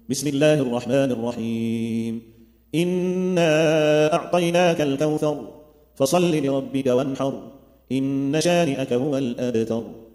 بسم الله الرحمن الرحيم إنا أعطيناك الكوثر فصل لربك وانحر إن شانئك هو الأبتر